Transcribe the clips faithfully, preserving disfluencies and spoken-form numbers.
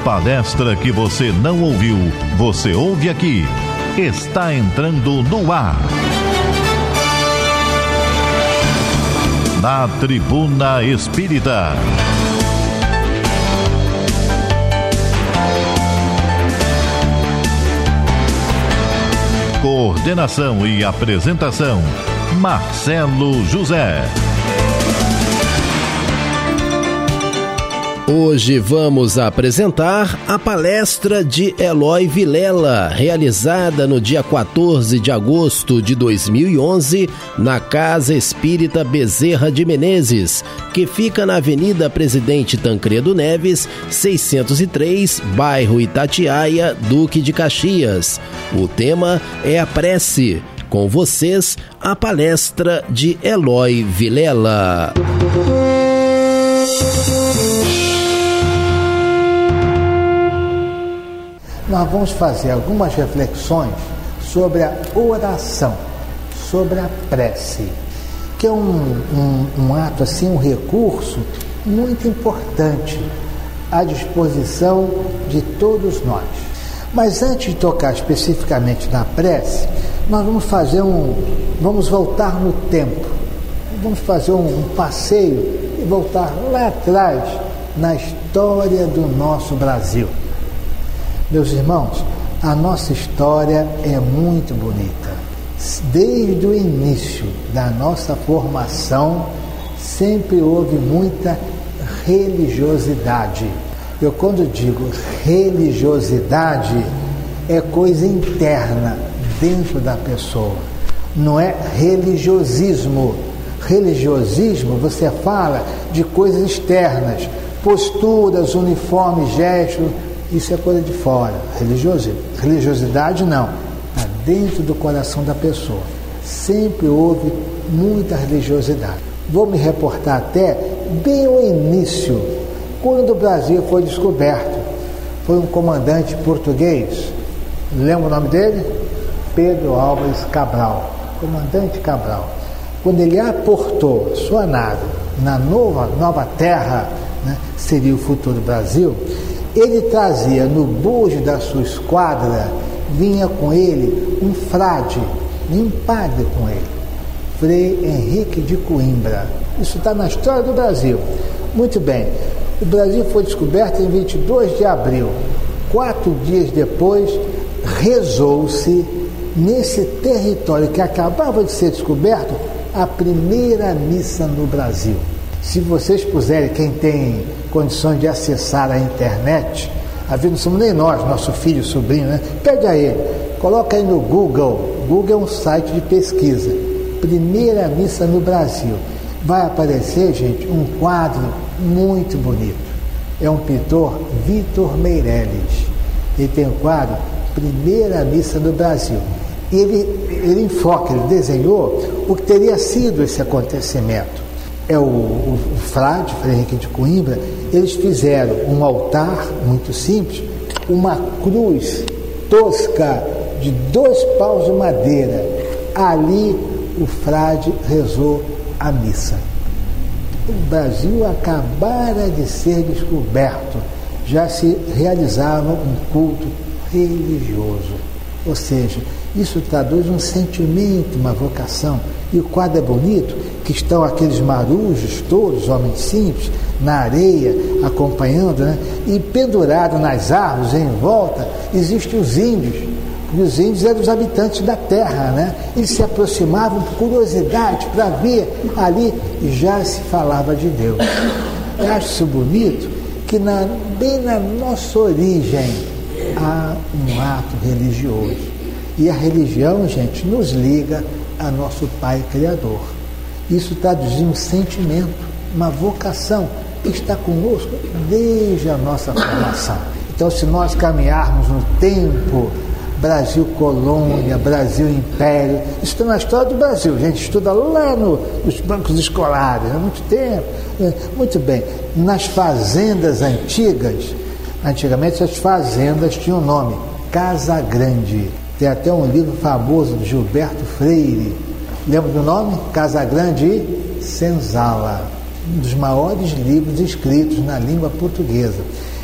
palestra que você não ouviu, você ouve aqui. Está entrando no ar. Na Tribuna Espírita. Coordenação e apresentação, Marcelo José. Hoje vamos apresentar a palestra de Eloy Vilela, realizada no dia quatorze de agosto de dois mil e onze, na Casa Espírita Bezerra de Menezes, que fica na Avenida Presidente Tancredo Neves, seiscentos e três, bairro Itatiaia, Duque de Caxias. O tema é a prece. Com vocês, a palestra de Eloy Vilela. Nós vamos fazer algumas reflexões sobre a oração, sobre a prece, que é um, um, um ato, assim, um recurso muito importante à disposição de todos nós. Mas antes de tocar especificamente na prece, nós vamos fazer um, vamos voltar no tempo, vamos fazer um, um passeio e voltar lá atrás na história do nosso Brasil. Meus irmãos, a nossa história é muito bonita. Desde o início da nossa formação, sempre houve muita religiosidade. Eu, quando digo religiosidade, é coisa interna, dentro da pessoa. Não é religiosismo. Religiosismo, você fala de coisas externas, posturas, uniformes, gestos. Isso é coisa de fora. Religiosidade, religiosidade não. Está dentro do coração da pessoa. Sempre houve muita religiosidade. Vou me reportar até bem ao início, quando o Brasil foi descoberto. Foi um comandante português. Lembra o nome dele? Pedro Álvares Cabral. Comandante Cabral. Quando ele aportou sua nave na nova, nova terra, né, seria o futuro Brasil, ele trazia no bojo da sua esquadra, vinha com ele um frade, um padre com ele, Frei Henrique de Coimbra. Isso está na história do Brasil. Muito bem, o Brasil foi descoberto em vinte e dois de abril. Quatro dias depois, rezou-se, nesse território que acabava de ser descoberto, a primeira missa no Brasil. Se vocês puserem, quem tem condições de acessar a internet, a vida não somos nem nós, nosso filho, sobrinho, né? Pede a ele, coloca aí no Google. Google é um site de pesquisa. Primeira missa no Brasil. Vai aparecer, gente, um quadro muito bonito. É um pintor, Vitor Meirelles. Ele tem o quadro Primeira Missa no Brasil. Ele, ele enfoca, ele desenhou o que teria sido esse acontecimento. É o, o, o frade, Frei Henrique de Coimbra. Eles fizeram um altar muito simples, uma cruz tosca de dois paus de madeira. Ali o frade rezou a missa. O Brasil acabara de ser descoberto, já se realizava um culto religioso. Ou seja, isso traduz um sentimento, uma vocação. E o quadro é bonito, que estão aqueles marujos todos, homens simples, na areia, acompanhando, né? E pendurado nas árvores, em volta, existem os índios. E os índios eram os habitantes da terra, né? Eles se aproximavam por curiosidade para ver ali, e já se falava de Deus. Eu acho isso bonito, que na, bem na nossa origem há um ato religioso. E a religião, gente, nos liga a nosso Pai Criador. Isso traduz um sentimento, uma vocação que está conosco desde a nossa formação. Então, se nós caminharmos no tempo, Brasil colônia, Brasil império, isso está na história do Brasil, a gente estuda lá no, nos bancos escolares, há muito tempo. Muito bem, nas fazendas antigas, antigamente as fazendas tinham um nome, Casa Grande. Tem até um livro famoso do Gilberto Freire. Lembra do nome? Casa Grande e Senzala. Um dos maiores livros escritos na língua portuguesa.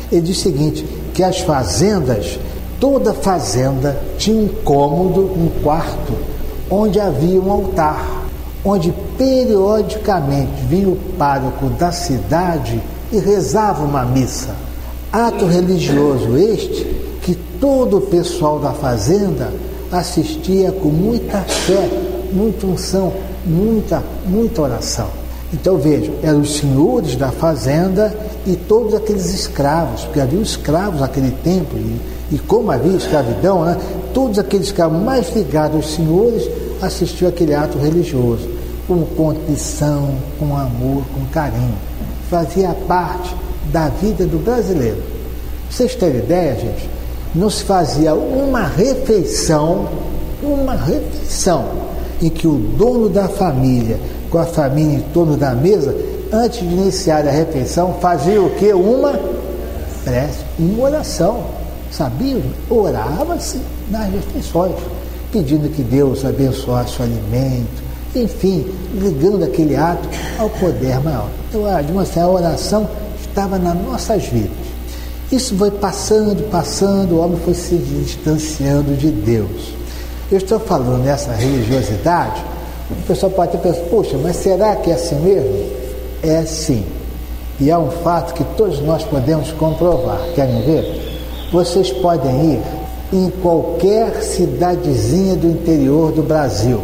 Ele diz o seguinte, que as fazendas, toda fazenda tinha um cômodo, um quarto, onde havia um altar, onde periodicamente vinha o pároco da cidade e rezava uma missa. Ato religioso este que todo o pessoal da fazenda assistia com muita fé, muita unção, muita, muita oração. Então vejam, eram os senhores da fazenda e todos aqueles escravos, porque havia escravos naquele tempo, e, e como havia escravidão, né, todos aqueles escravos mais ligados aos senhores assistiam aquele ato religioso, com contrição, com amor, com carinho. Fazia parte da vida do brasileiro. Pra vocês terem ideia, gente, não se fazia uma refeição, uma refeição, em que o dono da família, com a família em torno da mesa, antes de iniciar a refeição, fazia o quê? Uma prece, uma oração. Sabiam? Orava-se nas refeições, pedindo que Deus abençoasse o alimento, enfim, ligando aquele ato ao poder maior. Então, de uma certa, a oração estava nas nossas vidas. Isso foi passando, passando, o homem foi se distanciando de Deus. Eu estou falando nessa religiosidade, o pessoal pode ter pensado, poxa, mas será que é assim mesmo? É sim. E é um fato que todos nós podemos comprovar. Querem ver? Vocês podem ir em qualquer cidadezinha do interior do Brasil,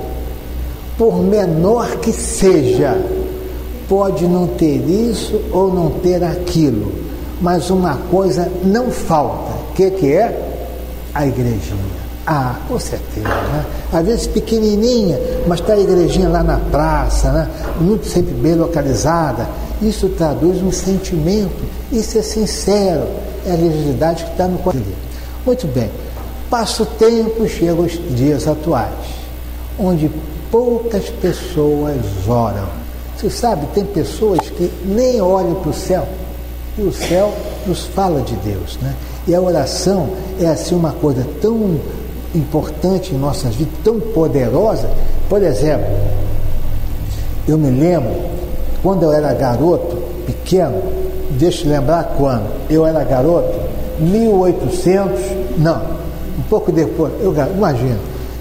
por menor que seja, pode não ter isso ou não ter aquilo, mas uma coisa não falta. O que, que é? A igrejinha. Ah, com certeza, né? Às vezes pequenininha, mas está a igrejinha lá na praça, né? Muito sempre bem localizada. Isso traduz um sentimento, isso é sincero, é a religiosidade que está no coração. Muito bem, passa o tempo, chega os dias atuais, onde poucas pessoas oram. Você sabe, tem pessoas que nem olham para o céu, e o céu nos fala de Deus, né? E a oração é assim uma coisa tão importante em nossas vidas, tão poderosa. Por exemplo, eu me lembro, quando eu era garoto, pequeno, deixa eu lembrar quando, eu era garoto, mil e oitocentos, não, um pouco depois, eu imagino,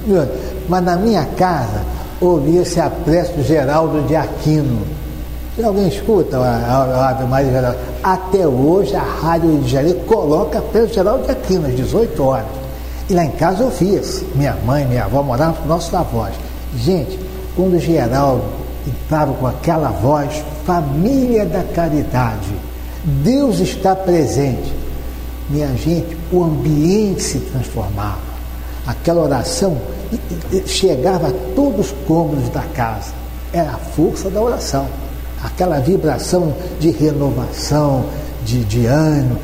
mas na minha casa ouvia-se a prece do Geraldo de Aquino. Se alguém escuta a Ave Maria Geraldo, até hoje a Rádio de Janeiro coloca a prece do Geraldo de Aquino às dezoito horas. E lá em casa eu fiz. Minha mãe, minha avó moravam com nossos avós. Gente, quando o Geraldo entrava com aquela voz, família da caridade, Deus está presente. Minha gente, o ambiente se transformava. Aquela oração chegava a todos os cômodos da casa. Era a força da oração. Aquela vibração de renovação, de, de ânimo,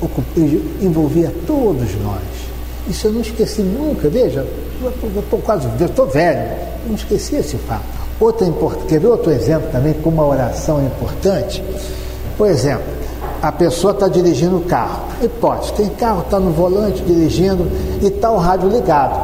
envolvia todos nós. Isso eu não esqueci nunca. Veja, eu estou quase, eu estou velho, eu não esqueci esse fato. Outra importante, quer ver outro exemplo também, como a oração é importante? Por exemplo, a pessoa está dirigindo o carro. Hipótese, tem carro, está no volante dirigindo e está o rádio ligado.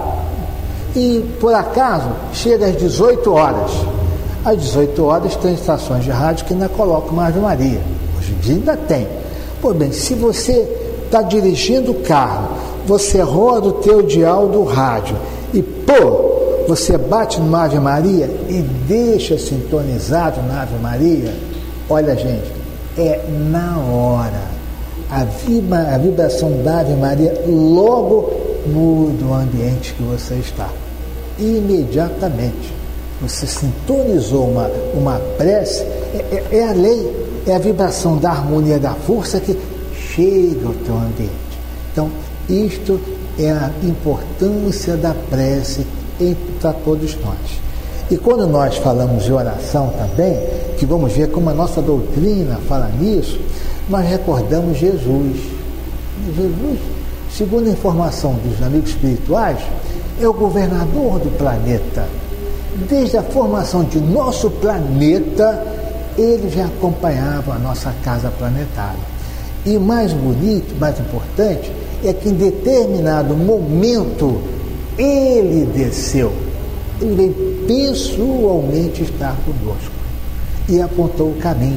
E, por acaso, chega às dezoito horas. Às dezoito horas tem estações de rádio que ainda colocam uma Ave Maria. Hoje em dia ainda tem. Pois bem, se você está dirigindo o carro, você roda o teu dial do rádio e, pô, você bate numa Ave Maria e deixa sintonizado na Ave Maria, olha, gente, é na hora. A, vibra, a vibração da Ave Maria logo muda o ambiente que você está. Imediatamente. Você sintonizou uma, uma prece, é, é, é a lei, é a vibração da harmonia, da força que chega ao teu ambiente. Então, isto é a importância da prece para todos nós. E quando nós falamos de oração também, que vamos ver como a nossa doutrina fala nisso, nós recordamos Jesus. Jesus, segundo a informação dos amigos espirituais, é o governador do planeta. Desde a formação de nosso planeta, ele já acompanhava a nossa casa planetária. E mais bonito, mais importante, é que em determinado momento ele desceu. Ele veio pessoalmente estar conosco e apontou o caminho.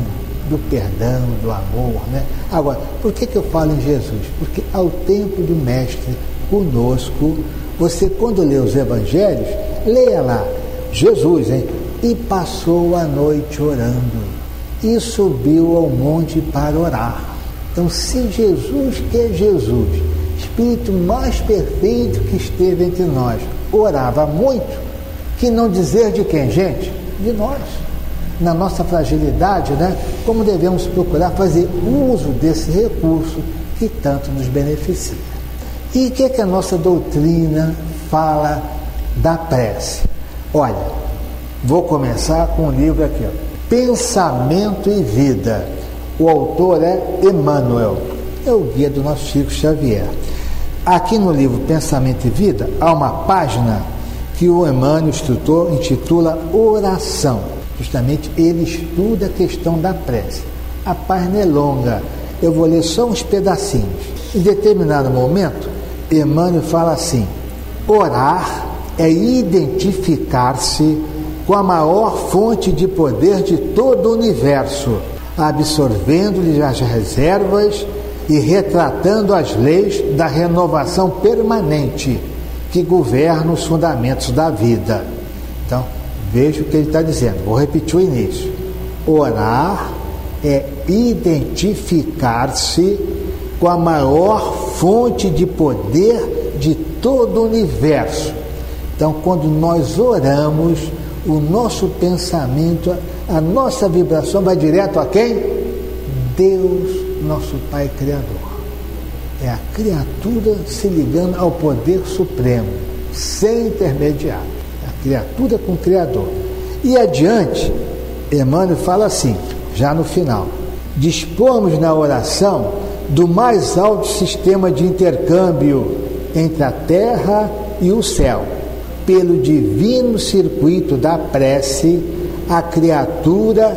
do perdão, do amor, né? Agora, por que que eu falo em Jesus? Porque ao tempo do Mestre conosco, você quando lê os evangelhos, leia lá, Jesus, hein? E passou a noite orando, e subiu ao monte para orar. Então, se Jesus, que é Jesus, Espírito mais perfeito que esteve entre nós, orava muito, que não dizer de quem, gente? De nós. Na nossa fragilidade, né? Como devemos procurar fazer uso desse recurso que tanto nos beneficia. E o que, é que a nossa doutrina fala da prece? Olha, vou começar com um livro aqui, ó. Pensamento e Vida. O autor é Emmanuel, é o guia do nosso Chico Xavier. Aqui no livro Pensamento e Vida, há uma página que o Emmanuel, instrutor, intitula Oração. Justamente ele estuda a questão da prece. A página é longa, eu vou ler só uns pedacinhos. Em determinado momento, Emmanuel fala assim: orar é identificar-se com a maior fonte de poder de todo o universo, absorvendo-lhe as reservas e retratando as leis da renovação permanente que governam os fundamentos da vida. Então, veja o que ele está dizendo. Vou repetir o início. Orar é identificar-se com a maior fonte de poder de todo o universo. Então, quando nós oramos, o nosso pensamento, a nossa vibração vai direto a quem? Deus, nosso Pai Criador. É a criatura se ligando ao poder supremo, sem intermediário. É a criatura com o Criador. E adiante, Emmanuel fala assim, já no final: dispomos na oração do mais alto sistema de intercâmbio entre a terra e o céu. Pelo divino circuito da prece, a criatura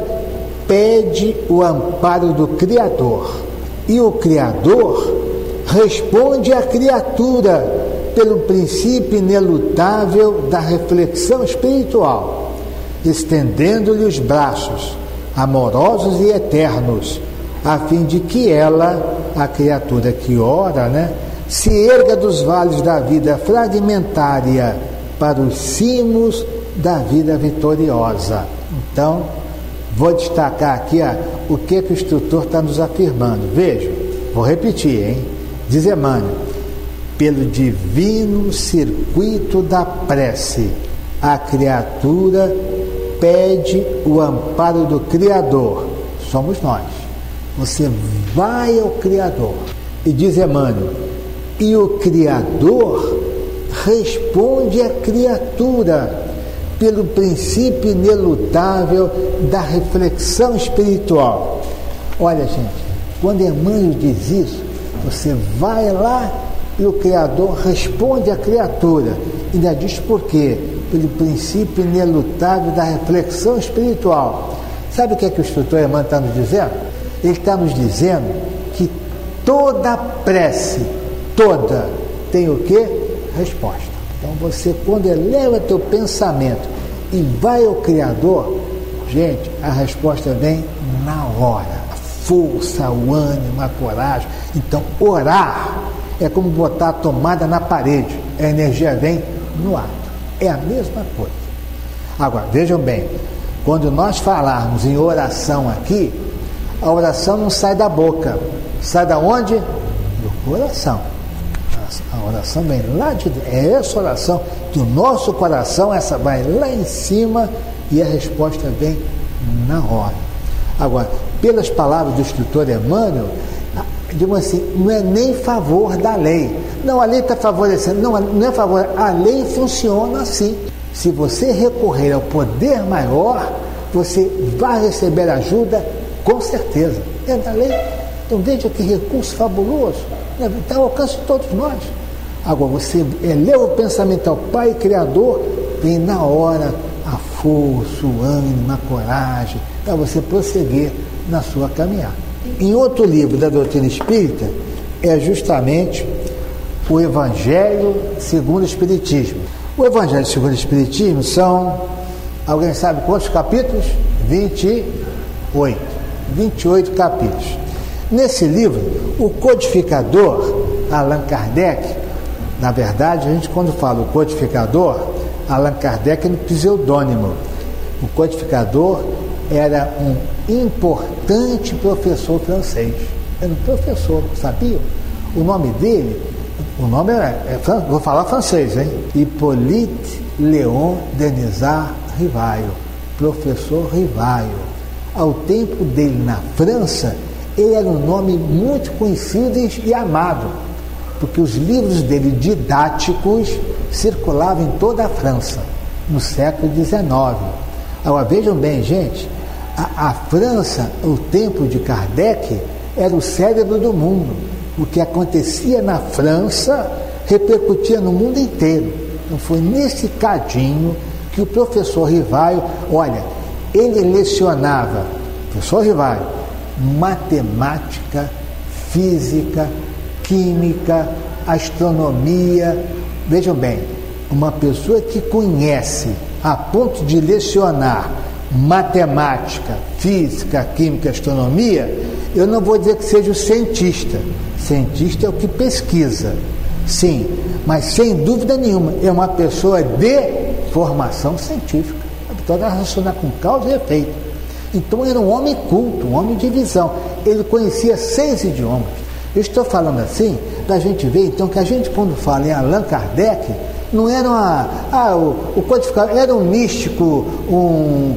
pede o amparo do Criador. E o Criador responde à criatura pelo princípio inelutável da reflexão espiritual, estendendo-lhe os braços amorosos e eternos, a fim de que ela, a criatura que ora, né, se erga dos vales da vida fragmentária para os cimos da vida vitoriosa. Então, vou destacar aqui ó, o que, que o instrutor está nos afirmando. Veja, vou repetir, hein? Diz Emmanuel: pelo divino circuito da prece, a criatura pede o amparo do Criador. Somos nós. Você vai ao Criador. E diz Emmanuel: e o Criador responde à criatura pelo princípio inelutável da reflexão espiritual. Olha, gente, quando Emmanuel diz isso, você vai lá e o Criador responde à criatura. E ainda diz por quê? Pelo princípio inelutável da reflexão espiritual. Sabe o que é que o instrutor Emmanuel está nos dizendo? Ele está nos dizendo que toda prece, toda, tem o quê? Resposta. Então você, quando eleva teu pensamento e vai ao Criador, gente, a resposta vem na hora. A força, o ânimo, a coragem. Então, orar é como botar a tomada na parede. A energia vem no ato. É a mesma coisa. Agora, vejam bem, quando nós falarmos em oração aqui, a oração não sai da boca. Sai da onde? Do coração. A oração vem lá de dentro. É essa oração do nosso coração, essa vai lá em cima e a resposta vem na hora. Agora, pelas palavras do instrutor Emmanuel, digo assim, não é nem favor da lei. Não, a lei está favorecendo. Não, não é favor. A lei funciona assim. Se você recorrer ao poder maior, você vai receber ajuda com certeza. É da lei. Então veja que recurso fabuloso. Está ao alcance de todos nós. Agora você eleva o pensamento ao Pai Criador, vem na hora a força, o ânimo, a coragem, para você prosseguir na sua caminhada. Em outro livro da doutrina espírita, é justamente o Evangelho segundo o Espiritismo. O Evangelho segundo o Espiritismo são, alguém sabe quantos capítulos? vinte e oito. vinte e oito capítulos. Nesse livro, o codificador Allan Kardec, na verdade, a gente quando fala o codificador, Allan Kardec é um pseudônimo. O codificador era um importante professor francês. Era um professor, sabia? O nome dele, o nome era, é, vou falar francês, hein? Hippolyte Léon Denisard Rivaio, professor Rivaio. Ao tempo dele na França, ele era um nome muito conhecido e amado, porque os livros dele didáticos circulavam em toda a França, no século dezenove. Agora, vejam bem, gente, a, a França, o tempo de Kardec, era o cérebro do mundo. O que acontecia na França repercutia no mundo inteiro. Então foi nesse cadinho que o professor Rivaio, olha, ele lecionava, professor Rivaio, matemática, física, química, astronomia. Vejam bem, uma pessoa que conhece a ponto de lecionar matemática, física, química, astronomia, eu não vou dizer que seja o cientista. Cientista é o que pesquisa, sim, mas sem dúvida nenhuma é uma pessoa de formação científica, toda relacionada com causa e efeito. Então era um homem culto, um homem de visão. Ele conhecia seis idiomas. Eu estou falando assim para a gente ver então que a gente, quando fala em Allan Kardec, não era uma, ah, o, o codificador era um místico, um,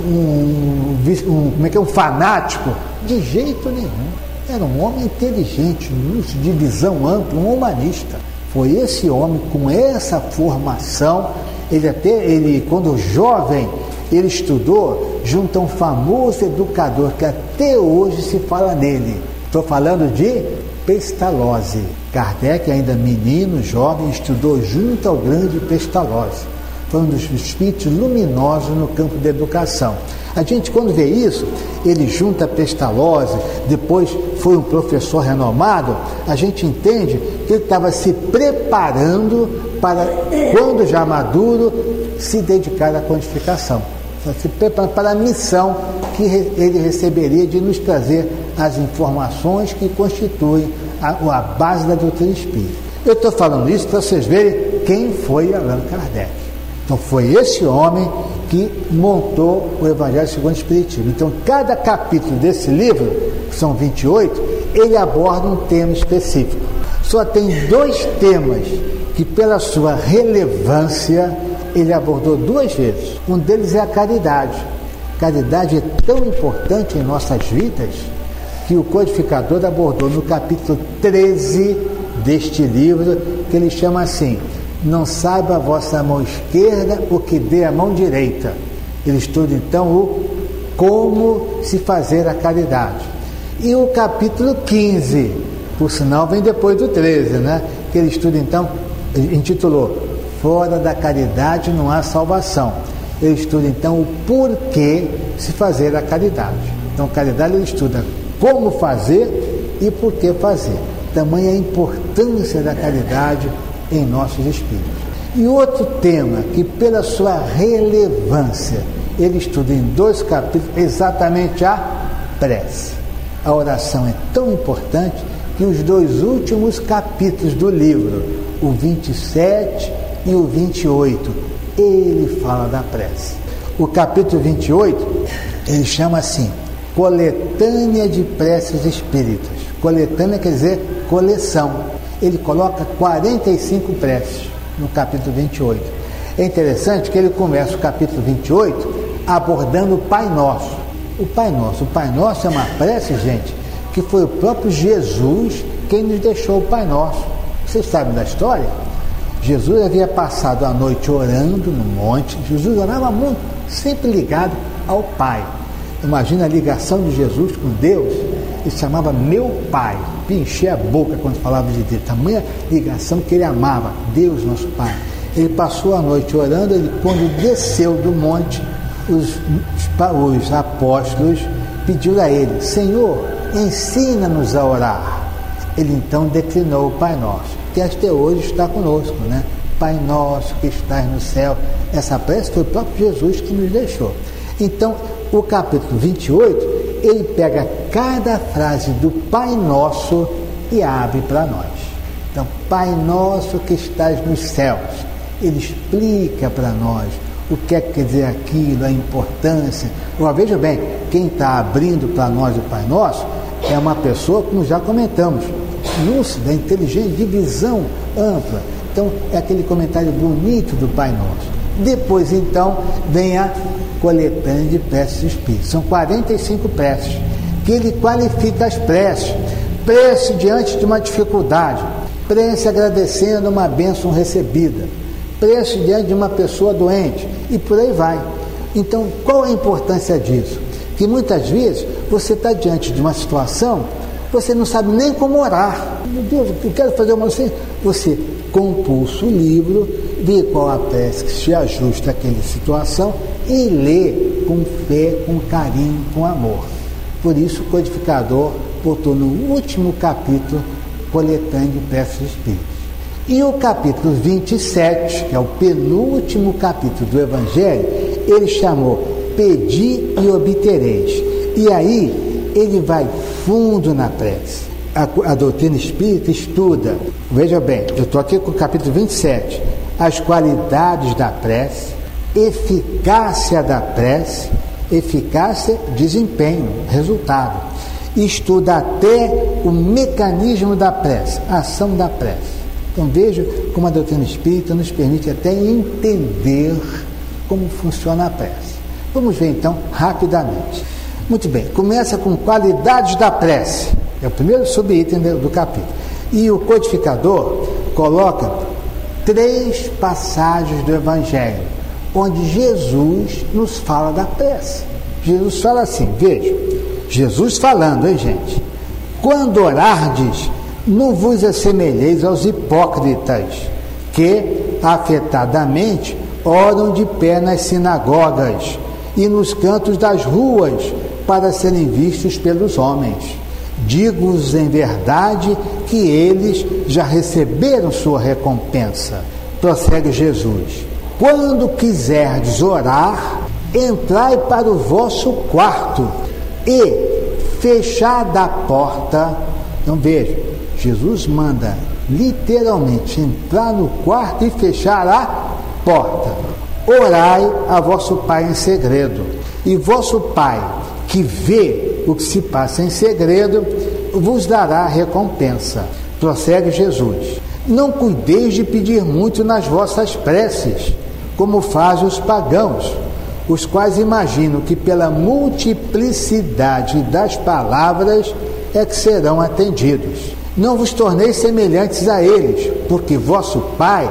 um, um, como é que é, um fanático. De jeito nenhum. Era um homem inteligente, de visão ampla, um humanista. Foi esse homem com essa formação. Ele até, ele, quando jovem, ele estudou junto a um famoso educador que até hoje se fala nele. Estou falando de Pestalozzi. Kardec, ainda menino, jovem, estudou junto ao grande Pestalozzi. Foi um dos espíritos luminosos no campo da educação. A gente, quando vê isso, ele junta Pestalozzi, depois foi um professor renomado, a gente entende que ele estava se preparando para, quando já maduro, se dedicar à codificação. Se preparando para a missão que ele receberia de nos trazer as informações que constituem a, a base da doutrina espírita. Eu estou falando isso para vocês verem quem foi Allan Kardec. Então foi esse homem que montou o Evangelho segundo o Espiritismo. Então cada capítulo desse livro, que são vinte e oito, ele aborda um tema específico. Só tem dois temas que, pela sua relevância, ele abordou duas vezes. Um deles é a caridade. Caridade é tão importante em nossas vidas que o codificador abordou no capítulo treze deste livro, que ele chama assim: não saiba a vossa mão esquerda o que dê a mão direita. Ele estuda então o como se fazer a caridade. E o capítulo quinze, por sinal vem depois do treze, né? Que ele estuda então, intitulou Fora da caridade não há salvação. Ele estuda então o porquê se fazer a caridade. Então caridade ele estuda como fazer e por que fazer. Tamanha a importância da caridade em nossos espíritos. E outro tema que, pela sua relevância, ele estuda em dois capítulos, exatamente a prece. A oração é tão importante que os dois últimos capítulos do livro, o vinte e sete e o vinte e oito, ele fala da prece. O capítulo vinte e oito, ele chama assim, Coletânea de Preces Espíritas. Coletânea quer dizer coleção. Ele coloca quarenta e cinco preces no capítulo vinte e oito. É interessante que ele começa o capítulo vinte e oito abordando o Pai Nosso. O Pai Nosso. O Pai Nosso é uma prece, gente, que foi o próprio Jesus quem nos deixou o Pai Nosso. Vocês sabem da história? Jesus havia passado a noite orando no monte. Jesus orava muito, sempre ligado ao Pai. Imagina a ligação de Jesus com Deus. Ele se chamava meu Pai, enchia a boca quando falava de Deus, tamanha ligação que ele amava, Deus nosso Pai. Ele passou a noite orando, ele, quando desceu do monte, os, os, os apóstolos pediram a ele, Senhor, ensina-nos a orar. Ele então declinou o Pai Nosso, que até hoje está conosco, né? Pai Nosso que estás no céu. Essa prece foi o próprio Jesus que nos deixou. Então, o capítulo vinte e oito, ele pega cada frase do Pai Nosso e abre para nós. Então, Pai Nosso que estás nos céus, ele explica para nós o que é que quer dizer aquilo, a importância. Agora, veja bem, quem está abrindo para nós o Pai Nosso é uma pessoa, como já comentamos, lúcida, inteligente, de visão ampla. Então, é aquele comentário bonito do Pai Nosso. Depois, então, vem a coletânea de preces do Espírito. São quarenta e cinco preces, que ele qualifica as preces. Prece diante de uma dificuldade, prece agradecendo uma bênção recebida, prece diante de uma pessoa doente, e por aí vai. Então, qual a importância disso? Que muitas vezes você está diante de uma situação, você não sabe nem como orar. Meu Deus, eu quero fazer uma oração. Você compulsa o livro, vê qual a prece que se ajusta àquela situação e lê com fé, com carinho, com amor. Por isso o codificador botou no último capítulo coletânea de preces do Espírito. E o capítulo vinte e sete, que é o penúltimo capítulo do Evangelho, ele chamou Pedi e obtereis. E aí ele vai fundo na prece. A, a doutrina espírita estuda, veja bem, eu estou aqui com o capítulo vinte e sete, as qualidades da prece, eficácia da prece, eficácia, desempenho, resultado. Estuda até o mecanismo da prece, a ação da prece. Então veja como a doutrina espírita nos permite até entender como funciona a prece. Vamos ver então rapidamente. Muito bem, começa com qualidades da prece, é o primeiro subitem do capítulo. E o codificador coloca três passagens do Evangelho, onde Jesus nos fala da prece. Jesus fala assim, veja, Jesus falando, hein, gente? Quando orardes, não vos assemelheis aos hipócritas, que afetadamente oram de pé nas sinagogas e nos cantos das ruas, para serem vistos pelos homens. Digo-vos em verdade que eles já receberam sua recompensa. Prossegue Jesus. Quando quiserdes orar, entrai para o vosso quarto e, fechada a porta, então veja, Jesus manda literalmente entrar no quarto e fechar a porta. Orai a vosso Pai em segredo, e vosso Pai, que vê o que se passa em segredo, vos dará recompensa. Prossegue Jesus. Não cuideis de pedir muito nas vossas preces, como fazem os pagãos, os quais imaginam que pela multiplicidade das palavras é que serão atendidos. Não vos torneis semelhantes a eles, porque vosso Pai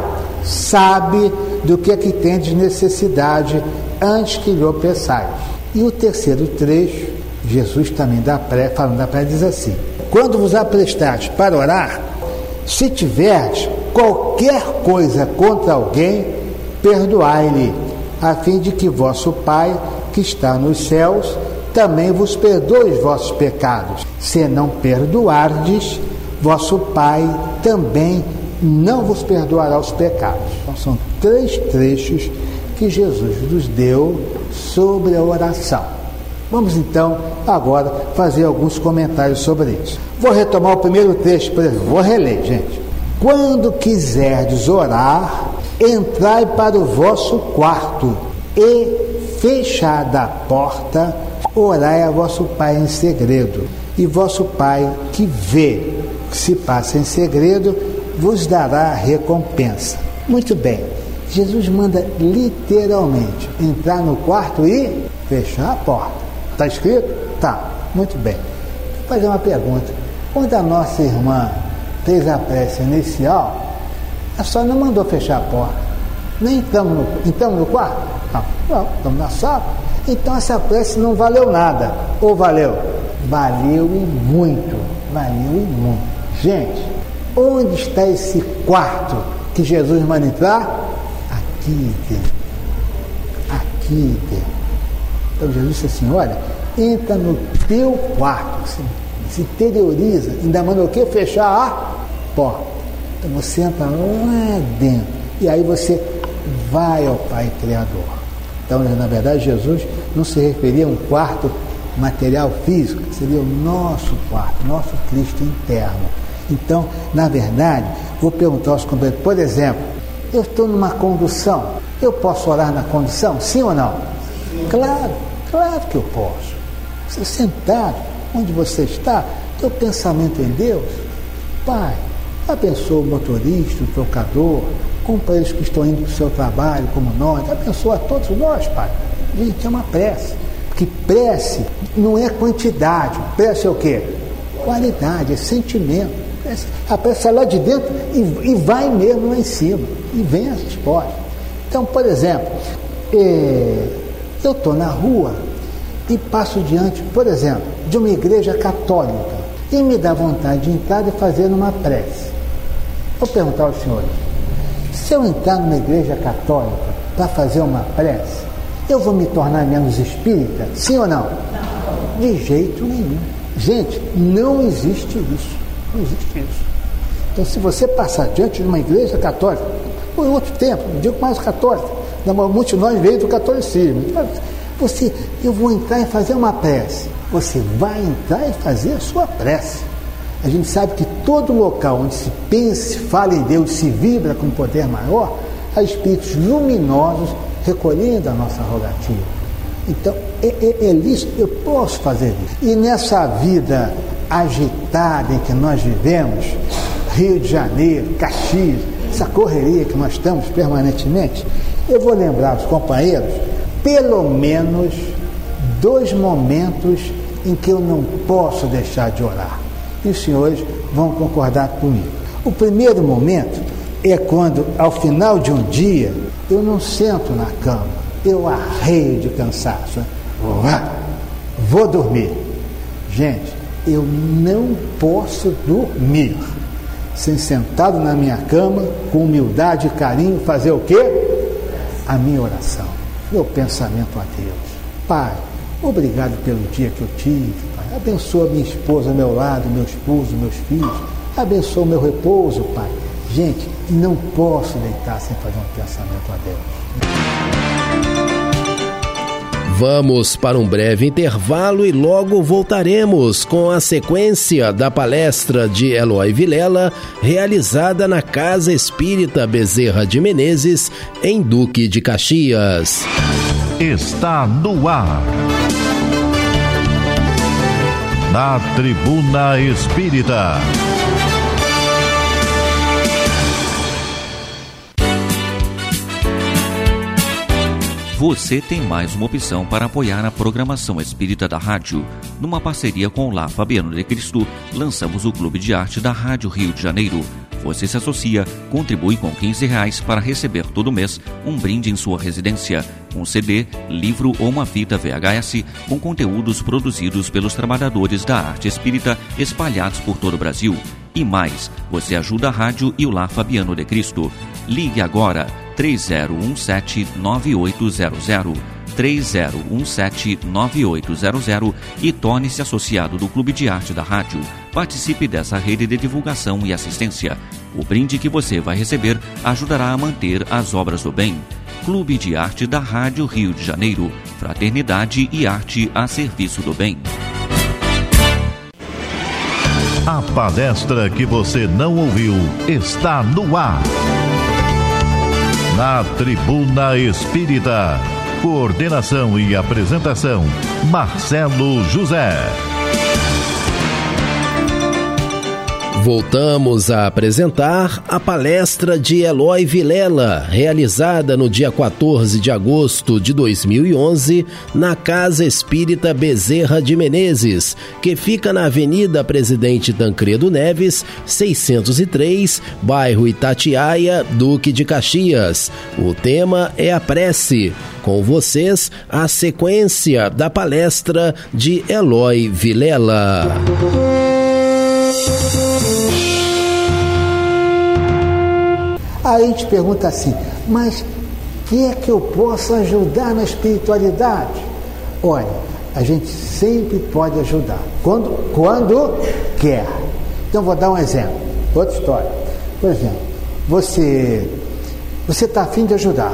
sabe do que é que tendes necessidade antes que lhe peçais. E o terceiro trecho, Jesus também da pré, falando da pré, diz assim: quando vos aprestardes para orar, se tiverdes qualquer coisa contra alguém, perdoai-lhe, a fim de que vosso Pai, que está nos céus, também vos perdoe os vossos pecados. Se não perdoardes, vosso Pai também não vos perdoará os pecados. Então são três trechos que Jesus nos deu sobre a oração. Vamos então agora fazer alguns comentários sobre isso. Vou retomar o primeiro trecho, por exemplo, vou reler, gente. Quando quiserdes orar, entrai para o vosso quarto e, fechada a porta, orai a vosso Pai em segredo. E vosso Pai, que vê o que se passa em segredo, vos dará recompensa. Muito bem, Jesus manda literalmente entrar no quarto e fechar a porta. Está escrito? Tá, muito bem. Vou fazer uma pergunta. Quando a nossa irmã fez a prece inicial, a senhora não mandou fechar a porta. Nem entramos no, entramos no quarto? Não, não, estamos na sala. Então essa prece não valeu nada. Ou valeu? Valeu e muito. Valeu e muito. Gente, onde está esse quarto que Jesus manda entrar? Aqui dentro. Aqui dentro. Então Jesus disse assim, olha, entra no teu quarto, assim, se interioriza, ainda manda o quê? Fechar a porta. Então você entra lá dentro, e aí você vai ao Pai Criador. Então, na verdade, Jesus não se referia a um quarto material físico, seria o nosso quarto, nosso Cristo interno. Então, na verdade, vou perguntar aos companheiros, por exemplo, eu estou numa condução, eu posso orar na condução, sim ou não? Sim. Claro, claro que eu posso. Você sentado, onde você está, teu pensamento em Deus, Pai, abençoa o motorista, o trocador, companheiros que estão indo para o seu trabalho, como nós, abençoa a todos nós, Pai. Gente, é uma prece, porque prece não é quantidade, prece é o quê? Qualidade, é sentimento. A prece sai lá de dentro e, e vai mesmo lá em cima, e vem as respostas. Então, por exemplo, é, eu estou na rua e passo diante, por exemplo, de uma igreja católica, e me dá vontade de entrar e fazer uma prece. Vou perguntar aos senhores, se eu entrar numa igreja católica para fazer uma prece, eu vou me tornar menos espírita? Sim ou não? Não. De jeito nenhum. Gente, não existe isso. Não existe isso. Então, se você passar diante de uma igreja católica, por outro tempo, não digo mais católica, muitos de nós veio do catolicismo. Você, eu vou entrar e fazer uma prece. Você vai entrar e fazer a sua prece. A gente sabe que todo local onde se pensa, se fala em Deus, se vibra com poder maior, há espíritos luminosos recolhendo a nossa rogativa. Então, é, é, é lícito, eu posso fazer isso. E nessa vida agitada em que nós vivemos, Rio de Janeiro, Caxias, essa correria que nós estamos permanentemente, eu vou lembrar aos companheiros, pelo menos, dois momentos em que eu não posso deixar de orar. E os senhores vão concordar comigo. O primeiro momento é quando, ao final de um dia, eu não sento na cama, eu arreio de cansaço. Vou dormir. Gente, eu não posso dormir sem, sentado na minha cama, com humildade e carinho, fazer o quê? A minha oração, meu pensamento a Deus. Pai, obrigado pelo dia que eu tive, Pai. Abençoa minha esposa ao meu lado, meu esposo, meus filhos. Abençoa o meu repouso, Pai. Gente, não posso deitar sem fazer um pensamento a Deus. Vamos para um breve intervalo e logo voltaremos com a sequência da palestra de Eloy Vilela, realizada na Casa Espírita Bezerra de Menezes, em Duque de Caxias. Está no ar. Na Tribuna Espírita. Você tem mais uma opção para apoiar a programação espírita da rádio. Numa parceria com o Lar Fabiano de Cristo, lançamos o Clube de Arte da Rádio Rio de Janeiro. Você se associa, contribui com quinze reais para receber todo mês um brinde em sua residência, um C D, livro ou uma fita V H S com conteúdos produzidos pelos trabalhadores da arte espírita espalhados por todo o Brasil. E mais, você ajuda a rádio e o Lar Fabiano de Cristo. Ligue agora três zero um sete nove oito zero zero, três zero um sete nove oito zero zero e torne-se associado do Clube de Arte da Rádio. Participe dessa rede de divulgação e assistência. O brinde que você vai receber ajudará a manter as obras do bem. Clube de Arte da Rádio Rio de Janeiro. Fraternidade e arte a serviço do bem. A palestra que você não ouviu está no ar. Na Tribuna Espírita. Coordenação e apresentação, Marcelo José. Voltamos a apresentar a palestra de Eloy Vilela, realizada no dia quatorze de agosto de dois mil e onze, na Casa Espírita Bezerra de Menezes, que fica na Avenida Presidente Tancredo Neves, seiscentos e três, bairro Itatiaia, Duque de Caxias. O tema é a prece. Com vocês, a sequência da palestra de Eloy Vilela. Aí a gente pergunta assim, mas que é que eu posso ajudar na espiritualidade? Olha, a gente sempre pode ajudar, quando, quando quer. Então vou dar um exemplo, outra história. Por exemplo, você você está a fim de ajudar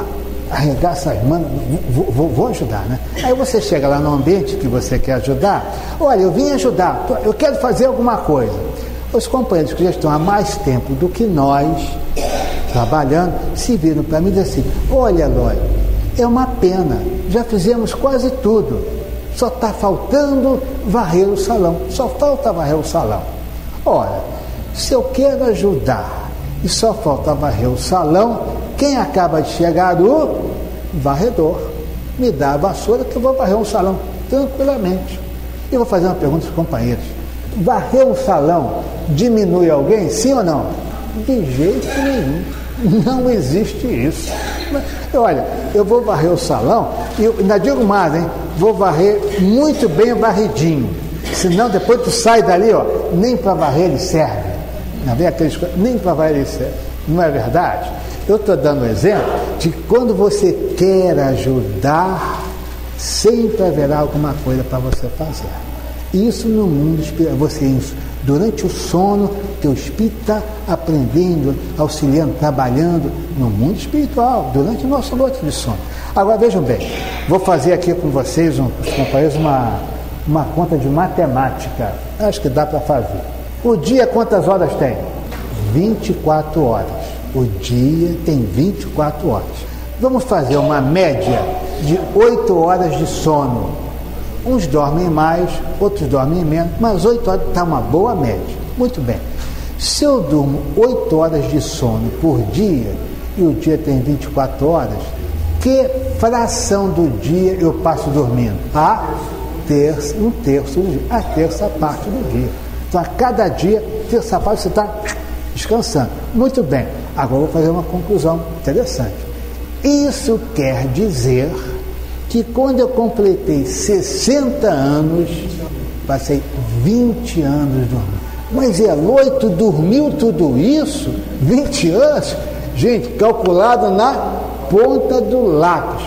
arregaça as manos, vou, vou, vou ajudar, né? Aí você chega lá no ambiente que você quer ajudar, olha, eu vim ajudar, eu quero fazer alguma coisa. Os companheiros que já estão há mais tempo do que nós, trabalhando, se viram para mim e dizem assim, olha, Eloy, é uma pena, já fizemos quase tudo, só está faltando varrer o salão, só falta varrer o salão. Ora, se eu quero ajudar e só falta varrer o salão, quem acaba de chegar? O varredor. Me dá a vassoura que eu vou varrer um salão tranquilamente. E vou fazer uma pergunta aos companheiros. Varrer um salão diminui alguém, sim ou não? De jeito nenhum. Não existe isso. Mas, olha, eu vou varrer o salão e eu ainda digo mais, hein? Vou varrer muito bem varridinho. Senão depois tu sai dali, ó, nem para varrer ele serve. Não vem aqueles coisas, nem para varrer ele serve. Não é verdade? Eu estou dando um exemplo de que quando você quer ajudar, sempre haverá alguma coisa para você fazer. Isso no mundo espiritual. Você, durante o sono, teu espírito está aprendendo, auxiliando, trabalhando no mundo espiritual, durante o nosso noite de sono. Agora vejam bem, vou fazer aqui com vocês, um, os companheiros, uma, uma conta de matemática. Acho que dá para fazer. O dia quantas horas tem? vinte e quatro horas. O dia tem vinte e quatro horas. Vamos fazer uma média de oito horas de sono. Uns dormem mais, outros dormem menos, mas oito horas está uma boa média. Muito bem. Se eu durmo oito horas de sono por dia e o dia tem vinte e quatro horas, que fração do dia eu passo dormindo? A terça, um terço do dia. A terça parte do dia. Então, a cada dia, terça parte, você está descansando. Muito bem. Agora vou fazer uma conclusão interessante. Isso quer dizer que quando eu completei sessenta anos, passei vinte anos dormindo. Mas Eloy, tu dormiu tudo isso? vinte anos? Gente, calculado na ponta do lápis,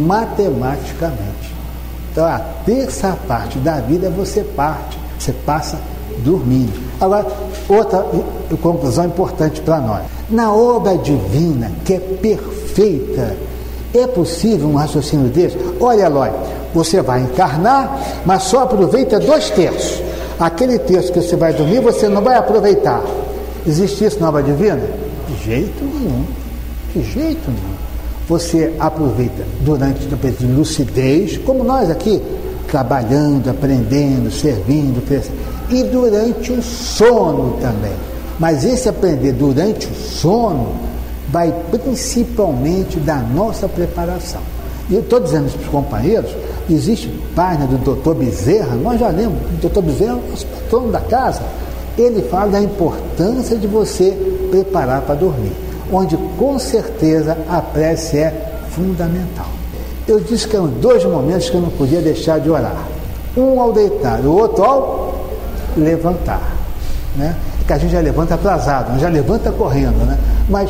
matematicamente. Então, a terça parte da vida você parte, você passa dormindo. Agora, outra conclusão importante para nós. Na obra divina, que é perfeita, é possível um raciocínio desse? Olha, Eloy, você vai encarnar, mas só aproveita dois terços. Aquele terço que você vai dormir, você não vai aproveitar. Existe isso na obra divina? De jeito nenhum. De jeito nenhum. Você aproveita durante o período de lucidez, como nós aqui, trabalhando, aprendendo, servindo, e durante o sono também. Mas esse aprender durante o sono vai principalmente da nossa preparação. E eu estou dizendo isso para os companheiros, existe página do doutor Bezerra, nós já lemos, o doutor Bezerra é o nosso patrono da casa, ele fala da importância de você preparar para dormir, onde com certeza a prece é fundamental. Eu disse que eram dois momentos que eu não podia deixar de orar. Um ao deitar, o outro ao levantar. Né? Que a gente já levanta atrasado, já levanta correndo, né? Mas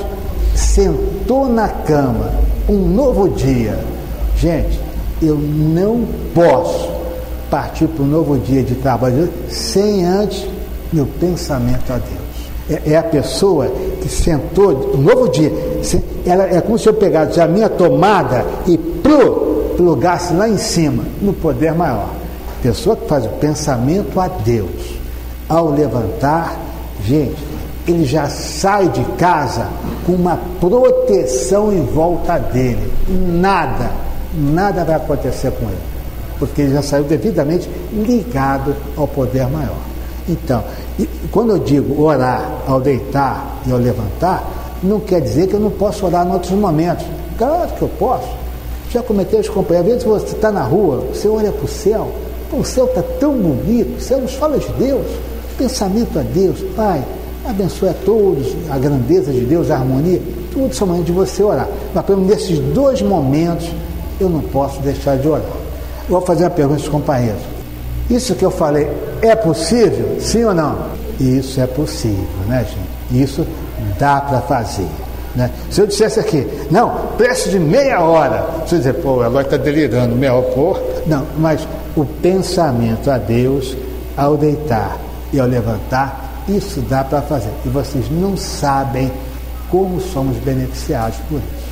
sentou na cama, um novo dia. Gente, eu não posso partir para um novo dia de trabalho sem antes meu pensamento a Deus. É, é a pessoa que sentou, um novo dia, ela, é como se eu pegasse a minha tomada e pro, plugasse lá em cima, no poder maior. Pessoa que faz o pensamento a Deus. Ao levantar, gente, ele já sai de casa com uma proteção em volta dele. Nada, nada vai acontecer com ele, porque ele já saiu devidamente ligado ao poder maior. Então, quando eu digo orar ao deitar e ao levantar, não quer dizer que eu não posso orar em outros momentos. Claro que eu posso. Já comentei os companheiros, às vezes você está na rua, você olha para o céu, pô, o céu está tão bonito, o céu nos fala de Deus. Pensamento a Deus, Pai, abençoe a todos, a grandeza de Deus, a harmonia, tudo só maneira de você orar. Mas pelo menos nesses dois momentos eu não posso deixar de orar. Vou fazer uma pergunta aos companheiros. Isso que eu falei é possível? Sim ou não? Isso é possível, né, gente? Isso dá para fazer. Né? Se eu dissesse aqui, não, prece de meia hora, você dizer, pô, agora está delirando, meia hora, pô. Não, mas o pensamento a Deus ao deitar e ao levantar, isso dá para fazer. E vocês não sabem como somos beneficiados por isso.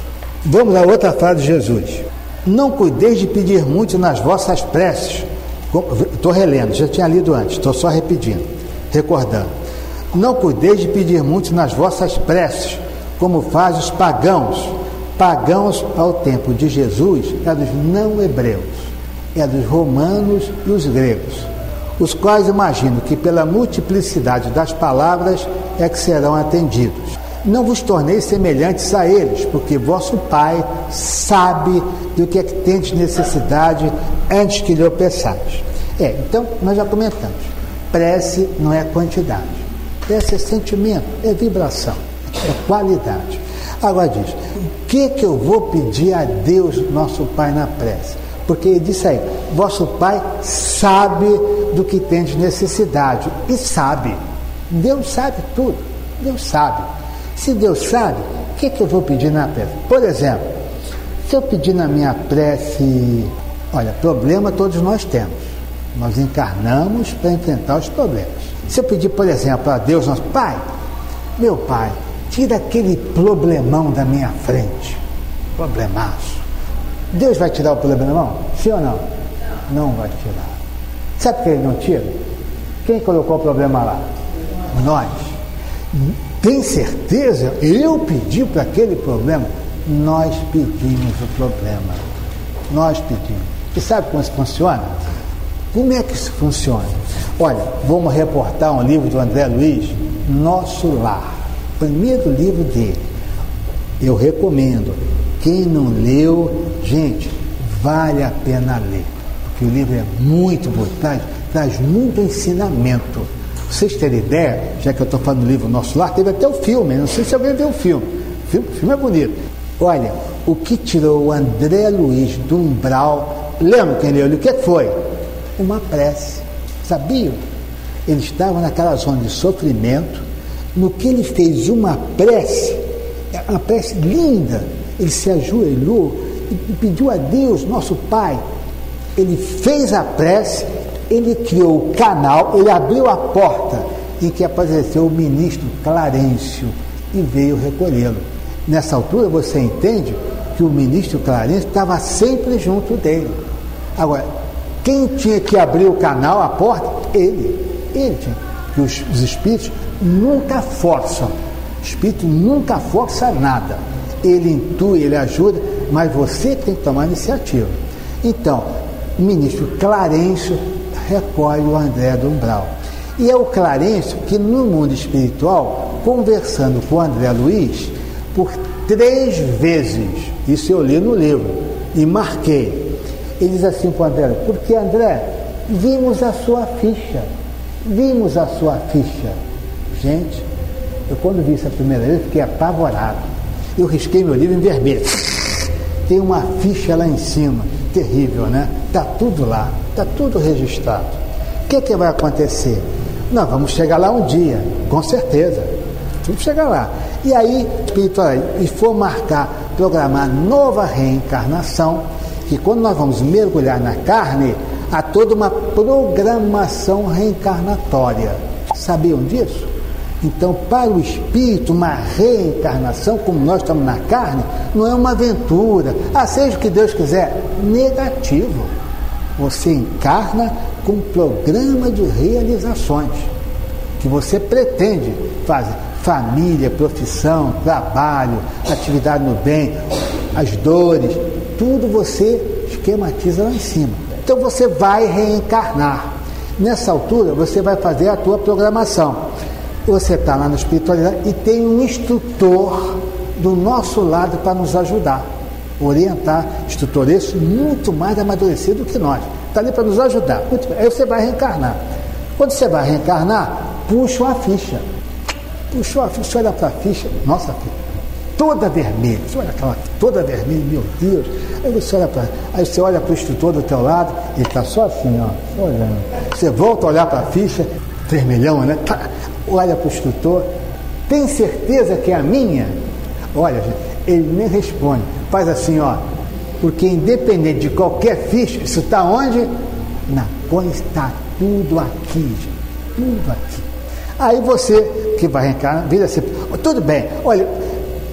Vamos a outra frase de Jesus. Não cuideis de pedir muito nas vossas preces. Estou relendo, já tinha lido antes, estou só repetindo, recordando. Não cuideis de pedir muito nas vossas preces, como fazem os pagãos. Pagãos ao tempo de Jesus é dos não hebreus, é dos romanos e os gregos, os quais imaginam que pela multiplicidade das palavras é que serão atendidos. Não vos torneis semelhantes a eles, porque vosso Pai sabe do que é que tendes necessidade antes que lhe o peçais. É, então, nós já comentamos, prece não é quantidade, prece é sentimento, é vibração, é qualidade. Agora diz, o que que eu vou pedir a Deus, nosso Pai, na prece? Porque ele disse aí, vosso Pai sabe do que tendes necessidade, e sabe, Deus sabe tudo, Deus sabe. Se Deus sabe, o que, que eu vou pedir na prece? Por exemplo, se eu pedir na minha prece, olha, problema todos nós temos. Nós encarnamos para enfrentar os problemas. Se eu pedir, por exemplo, a Deus, nosso Pai, meu Pai, tira aquele problemão da minha frente. Problemaço. Deus vai tirar o problemão? Sim ou não? Não vai tirar. Sabe por que ele não tira? Quem colocou o problema lá? Nós. Tem certeza? Eu pedi para aquele problema? Nós pedimos o problema. Nós pedimos. E sabe como isso funciona? Como é que isso funciona? Olha, vamos reportar um livro do André Luiz, Nosso Lar. Primeiro livro dele. Eu recomendo. Quem não leu, gente, vale a pena ler. Porque o livro é muito bom, traz, traz muito ensinamento. Vocês terem ideia, já que eu estou falando do livro Nosso Lar, teve até o filme, não sei se alguém viu o filme. O filme, o filme é bonito. Olha, o que tirou o André Luiz do umbral, lembra quem leu? O que foi? Uma prece. Sabiam? Ele estava naquela zona de sofrimento, no que ele fez uma prece, uma prece linda, ele se ajoelhou e pediu a Deus, nosso Pai. Ele fez a prece, ele criou o canal, ele abriu a porta em que apareceu o ministro Clarencio e veio recolhê-lo. Nessa altura você entende que o ministro Clarencio estava sempre junto dele. Agora, quem tinha que abrir o canal, a porta? Ele. Ele tinha. Porque os, os espíritos nunca forçam. O espírito nunca força nada. Ele intui, ele ajuda, mas você tem que tomar iniciativa. Então, o ministro Clarencio recolhe o André do umbral. E é o Clarencio que no mundo espiritual, conversando com o André Luiz, por três vezes, isso eu li no livro, e marquei, ele diz assim para o André, porque André, vimos a sua ficha, vimos a sua ficha. Gente, eu quando vi isso a primeira vez, fiquei apavorado. Eu risquei meu livro em vermelho. Tem uma ficha lá em cima, terrível, né? Está tudo lá, está tudo registrado. O que, que vai acontecer? Nós vamos chegar lá um dia, com certeza. Vamos chegar lá. E aí, espiritual, e for marcar, programar nova reencarnação, que quando nós vamos mergulhar na carne, há toda uma programação reencarnatória. Sabiam disso? Então, para o espírito, uma reencarnação, como nós estamos na carne, não é uma aventura. Ah, seja o que Deus quiser. Negativo. Você encarna com um programa de realizações que você pretende fazer. Família, profissão, trabalho, atividade no bem, as dores, tudo você esquematiza lá em cima. Então você vai reencarnar. Nessa altura você vai fazer a tua programação. Você está lá na espiritualidade e tem um instrutor do nosso lado para nos ajudar, orientar, instrutor esse muito mais amadurecido que nós. Está ali para nos ajudar. Muito bem. Aí você vai reencarnar. Quando você vai reencarnar, puxa uma ficha. Puxou a ficha, você olha para a ficha, nossa filha, toda vermelha, você olha aquela toda vermelha, meu Deus. Aí você olha para, aí você olha para o instrutor do teu lado, ele está só assim, ó, só olhando. Você volta a olhar para a ficha, vermelhão, né? Tá, olha para o instrutor, tem certeza que é a minha? Olha, gente, ele nem responde, faz assim, ó, porque independente de qualquer ficha, isso está onde? Na coisa está tudo aqui, gente, tudo aqui. Aí você, que vai reencarnar, vira assim, tudo bem, olha,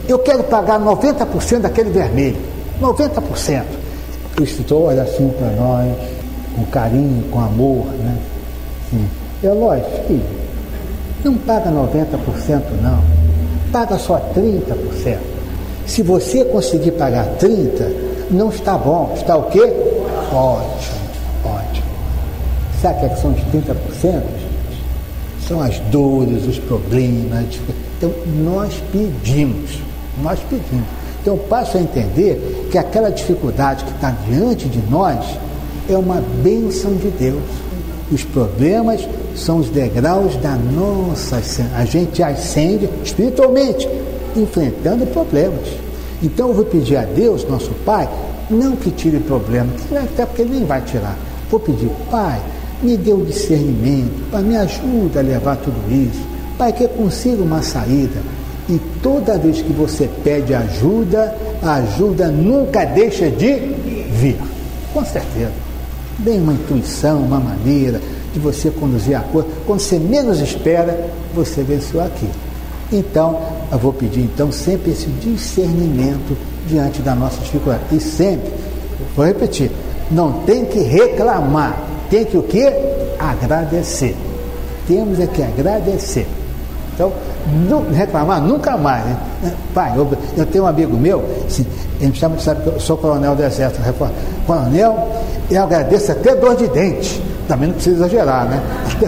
eu quero pagar noventa por cento daquele vermelho, noventa por cento. O instrutor olha assim para nós, com carinho, com amor, né? Assim, Eloy, filho, não paga noventa por cento não, paga só trinta por cento. Se você conseguir pagar trinta por cento, não está bom, está o quê? Ótimo, ótimo. Sabe o que são os trinta por cento? São as dores, os problemas. Então, nós pedimos, nós pedimos. Então, eu passo a entender que aquela dificuldade que está diante de nós é uma bênção de Deus. Os problemas são os degraus da nossa ascensão. A gente ascende espiritualmente, enfrentando problemas. Então, eu vou pedir a Deus, nosso Pai, não que tire problema, até porque Ele nem vai tirar. Vou pedir, Pai, me dê o discernimento, Pai, me ajuda a levar tudo isso, Pai, que eu consiga uma saída. E toda vez que você pede ajuda, a ajuda nunca deixa de vir, com certeza. Dê uma intuição, uma maneira de você conduzir a coisa. Quando você menos espera, você venceu aqui. Então, eu vou pedir então sempre esse discernimento diante da nossa dificuldade. E sempre, vou repetir, não tem que reclamar, tem que o quê? Agradecer. Temos é que agradecer. Então, não reclamar nunca mais, né? Pai, eu, eu tenho um amigo meu, assim, ele me chama de, sabe que eu sou coronel do Exército, coronel, eu agradeço até dor de dente, também não precisa exagerar, né?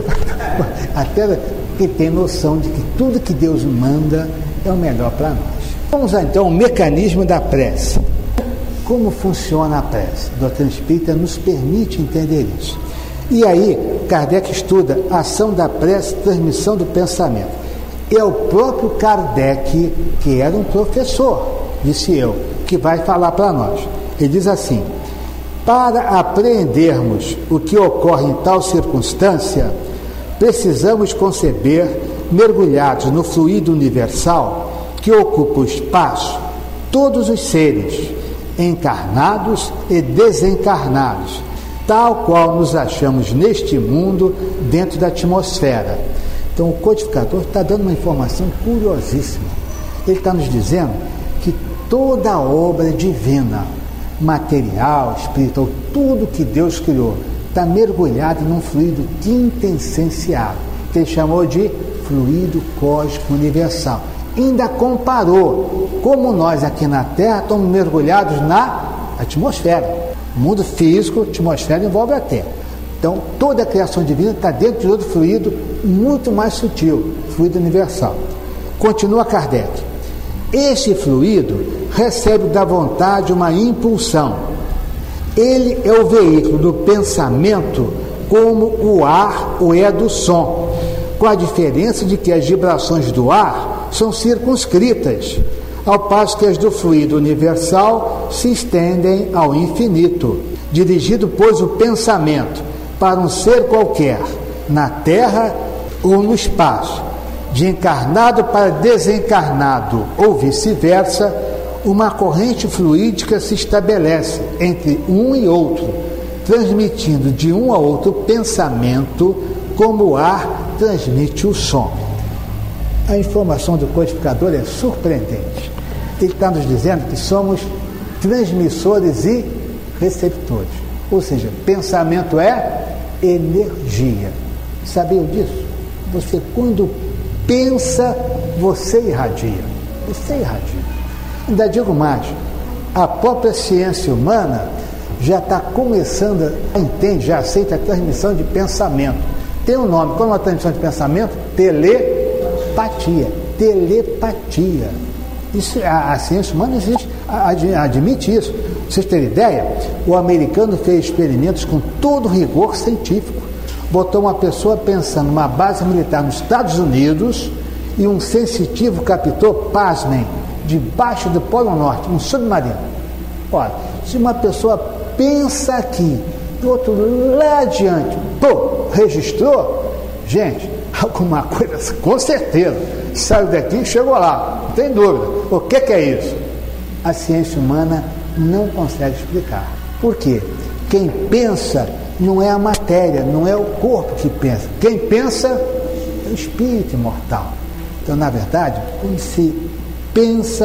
Até, até que tem noção de que tudo que Deus manda é o melhor para nós. Vamos lá, então, ao mecanismo da prece. Como funciona a prece? A doutrina espírita nos permite entender isso. E aí, Kardec estuda a ação da prece, transmissão do pensamento. É o próprio Kardec, que era um professor, disse eu, que vai falar para nós. Ele diz assim: para apreendermos o que ocorre em tal circunstância, precisamos conceber, mergulhados no fluido universal que ocupa o espaço, todos os seres, encarnados e desencarnados, tal qual nos achamos neste mundo dentro da atmosfera. Então o codificador está dando uma informação curiosíssima. Ele está nos dizendo que toda obra divina, material, espiritual, tudo que Deus criou, está mergulhado num fluido quintessencial, que ele chamou de fluido cósmico universal. Ainda comparou como nós aqui na Terra estamos mergulhados na atmosfera. O mundo físico, a atmosfera envolve a Terra. Então, toda a criação divina está dentro de outro fluido muito mais sutil, fluido universal. Continua Kardec. Este fluido recebe da vontade uma impulsão. Ele é o veículo do pensamento como o ar o é do som, com a diferença de que as vibrações do ar são circunscritas, ao passo que as do fluido universal se estendem ao infinito. Dirigido, pois, o pensamento para um ser qualquer, na Terra ou no espaço, de encarnado para desencarnado ou vice-versa, uma corrente fluídica se estabelece entre um e outro, transmitindo de um a outro pensamento, como o ar transmite o som. A informação do codificador é surpreendente. Ele está nos dizendo que somos transmissores e receptores. Ou seja, pensamento é energia. Sabiam disso? Você, quando pensa, você irradia. Você irradia. Ainda digo mais, a própria ciência humana já está começando a entender, já aceita a transmissão de pensamento. Tem um nome, qual é a transmissão de pensamento? Telepatia. Telepatia. Isso, a, a ciência humana existe, ad, admite isso. Pra vocês terem ideia, o americano fez experimentos com todo rigor científico. Botou uma pessoa pensando numa base militar nos Estados Unidos e um sensitivo captou, pasmem, debaixo do Polo Norte, um submarino. Olha, se uma pessoa pensa aqui, do outro lá adiante, pô, registrou, gente, alguma coisa, com certeza, saiu daqui e chegou lá, não tem dúvida. O que, que é isso? A ciência humana não consegue explicar. Por quê? Quem pensa não é a matéria, não é o corpo que pensa. Quem pensa é o espírito imortal. Então, na verdade, quando se pensa,